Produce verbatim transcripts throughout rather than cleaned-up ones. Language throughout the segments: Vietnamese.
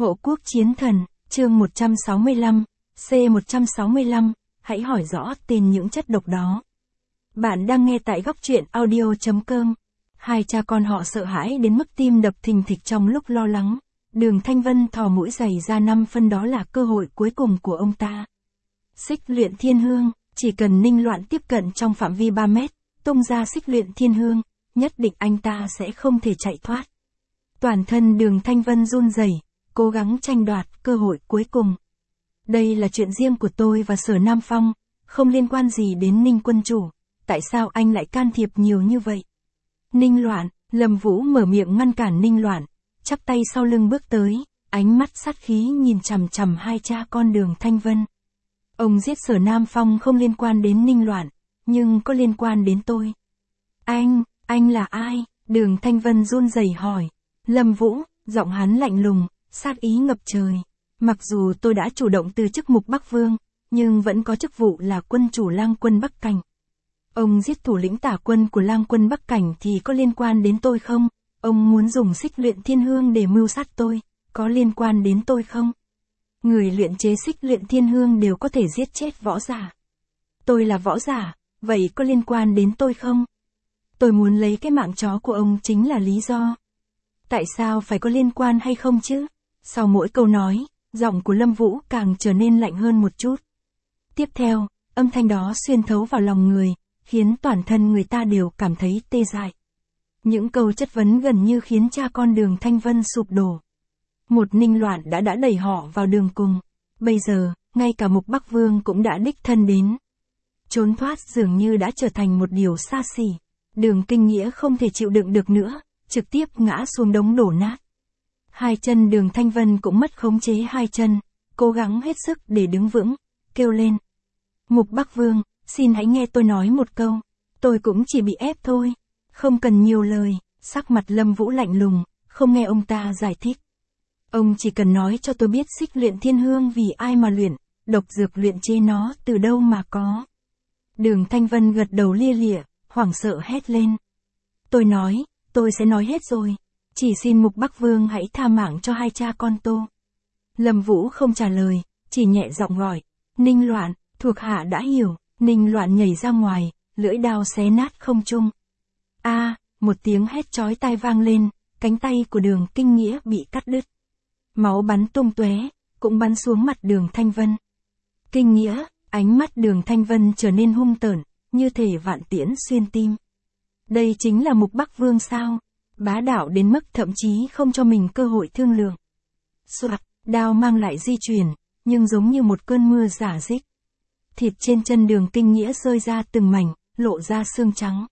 Hộ quốc chiến thần, chương một trăm sáu mươi lăm, C một trăm sáu mươi lăm, hãy hỏi rõ tên những chất độc đó. Bạn đang nghe tại góc truyện audio chấm com. Hai cha con họ sợ hãi đến mức tim đập thình thịch trong lúc lo lắng. Đường Thanh Vân thò mũi giày ra năm phân, đó là cơ hội cuối cùng của ông ta. Xích luyện thiên hương, chỉ cần Ninh Loạn tiếp cận trong phạm vi ba mét, tung ra xích luyện thiên hương, nhất định anh ta sẽ không thể chạy thoát. Toàn thân Đường Thanh Vân run rẩy, cố gắng tranh đoạt cơ hội cuối cùng. Đây là chuyện riêng của tôi và Sở Nam Phong, không liên quan gì đến Ninh quân chủ, tại sao anh lại can thiệp nhiều như vậy? Ninh Loạn, Lâm Vũ mở miệng ngăn cản Ninh Loạn, chắp tay sau lưng bước tới, ánh mắt sát khí nhìn chằm chằm hai cha con Đường Thanh Vân. Ông giết Sở Nam Phong không liên quan đến Ninh Loạn, nhưng có liên quan đến tôi. Anh, anh là ai? Đường Thanh Vân run rẩy hỏi. Lâm Vũ, giọng hắn lạnh lùng, sát ý ngập trời. Mặc dù tôi đã chủ động từ chức Mục Bắc Vương, nhưng vẫn có chức vụ là quân chủ Lang quân Bắc Cảnh. Ông giết thủ lĩnh tả quân của Lang quân Bắc Cảnh thì có liên quan đến tôi không? Ông muốn dùng xích luyện thiên hương để mưu sát tôi, có liên quan đến tôi không? Người luyện chế xích luyện thiên hương đều có thể giết chết võ giả. Tôi là võ giả, vậy có liên quan đến tôi không? Tôi muốn lấy cái mạng chó của ông chính là lý do. Tại sao phải có liên quan hay không chứ? Sau mỗi câu nói, giọng của Lâm Vũ càng trở nên lạnh hơn một chút. Tiếp theo, âm thanh đó xuyên thấu vào lòng người, khiến toàn thân người ta đều cảm thấy tê dại. Những câu chất vấn gần như khiến cha con Đường Thanh Vân sụp đổ. Một Ninh Loạn đã đã đẩy họ vào đường cùng. Bây giờ, ngay cả Mục Bắc Vương cũng đã đích thân đến. Trốn thoát dường như đã trở thành một điều xa xỉ. Đường Kinh Nghĩa không thể chịu đựng được nữa, trực tiếp ngã xuống đống đổ nát. Hai chân Đường Thanh Vân cũng mất khống chế hai chân, cố gắng hết sức để đứng vững, kêu lên. Mục Bắc Vương, xin hãy nghe tôi nói một câu, tôi cũng chỉ bị ép thôi, không cần nhiều lời. Sắc mặt Lâm Vũ lạnh lùng, không nghe ông ta giải thích. Ông chỉ cần nói cho tôi biết xích luyện thiên hương vì ai mà luyện, độc dược luyện chế nó từ đâu mà có. Đường Thanh Vân gật đầu lia lịa, hoảng sợ hét lên. Tôi nói, tôi sẽ nói hết rồi. Chỉ xin Mục Bắc Vương hãy tha mạng cho hai cha con tôi. Lâm Vũ không trả lời, chỉ nhẹ giọng gọi. Ninh Loạn, thuộc hạ đã hiểu. Ninh Loạn nhảy ra ngoài, lưỡi đao xé nát không trung. A, à, một tiếng hét chói tai vang lên, cánh tay của Đường Kinh Nghĩa bị cắt đứt. Máu bắn tung tóe, cũng bắn xuống mặt Đường Thanh Vân. Kinh Nghĩa, ánh mắt Đường Thanh Vân trở nên hung tợn, như thể vạn tiễn xuyên tim. Đây chính là Mục Bắc Vương sao? Bá đạo đến mức thậm chí không cho mình cơ hội thương lượng. Soạt, đao mang lại di chuyển, nhưng giống như một cơn mưa rả rích. Thịt trên chân Đường Kinh Nghĩa rơi ra từng mảnh, lộ ra xương trắng.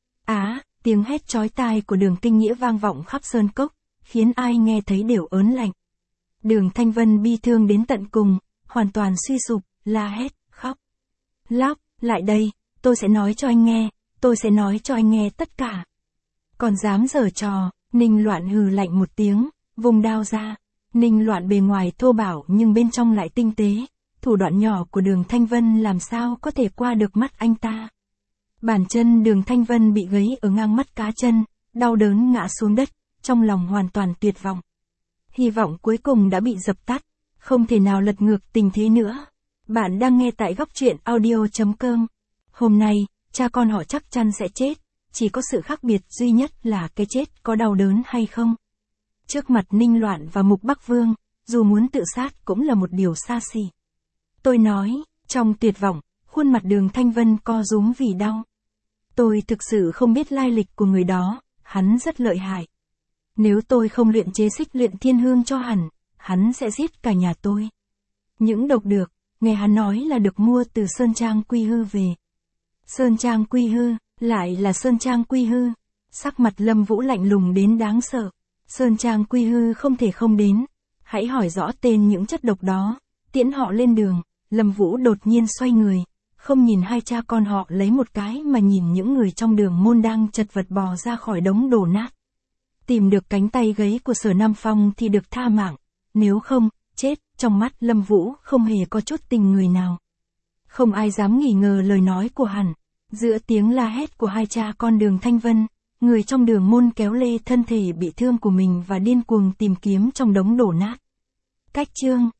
Á, tiếng hét chói tai của Đường Kinh Nghĩa vang vọng khắp sơn cốc, khiến ai nghe thấy đều ớn lạnh. Đường Thanh Vân bi thương đến tận cùng, hoàn toàn suy sụp, la hét, khóc. Lóc, lại đây, tôi sẽ nói cho anh nghe, tôi sẽ nói cho anh nghe tất cả. Còn dám giở trò, Ninh Loạn hừ lạnh một tiếng, vùng đao ra. Ninh Loạn bề ngoài thô bạo nhưng bên trong lại tinh tế, thủ đoạn nhỏ của Đường Thanh Vân làm sao có thể qua được mắt anh ta. Bàn chân Đường Thanh Vân bị gấy ở ngang mắt cá chân, đau đớn ngã xuống đất, trong lòng hoàn toàn tuyệt vọng. Hy vọng cuối cùng đã bị dập tắt, không thể nào lật ngược tình thế nữa. Bạn đang nghe tại góc truyện audio chấm com. Hôm nay, cha con họ chắc chắn sẽ chết, chỉ có sự khác biệt duy nhất là cái chết có đau đớn hay không. Trước mặt Ninh Loạn và Mục Bắc Vương, dù muốn tự sát cũng là một điều xa xỉ. Tôi nói, trong tuyệt vọng, khuôn mặt Đường Thanh Vân co rúm vì đau. Tôi thực sự không biết lai lịch của người đó, hắn rất lợi hại. Nếu tôi không luyện chế xích luyện thiên hương cho hắn, hắn sẽ giết cả nhà tôi. Những độc được, nghe hắn nói là được mua từ Sơn Trang Quy Hư về. Sơn Trang Quy Hư, lại là Sơn Trang Quy Hư. Sắc mặt Lâm Vũ lạnh lùng đến đáng sợ. Sơn Trang Quy Hư không thể không đến. Hãy hỏi rõ tên những chất độc đó, tiễn họ lên đường. Lâm Vũ đột nhiên xoay người, không nhìn hai cha con họ lấy một cái mà nhìn những người trong đường môn đang chật vật bò ra khỏi đống đổ nát. Tìm được cánh tay gấy của Sở Nam Phong thì được tha mạng, nếu không, chết. Trong mắt Lâm Vũ không hề có chút tình người nào. Không ai dám nghi ngờ lời nói của hắn. Giữa tiếng la hét của hai cha con Đường Thanh Vân, người trong đường môn kéo lê thân thể bị thương của mình và điên cuồng tìm kiếm trong đống đổ nát. Cách chương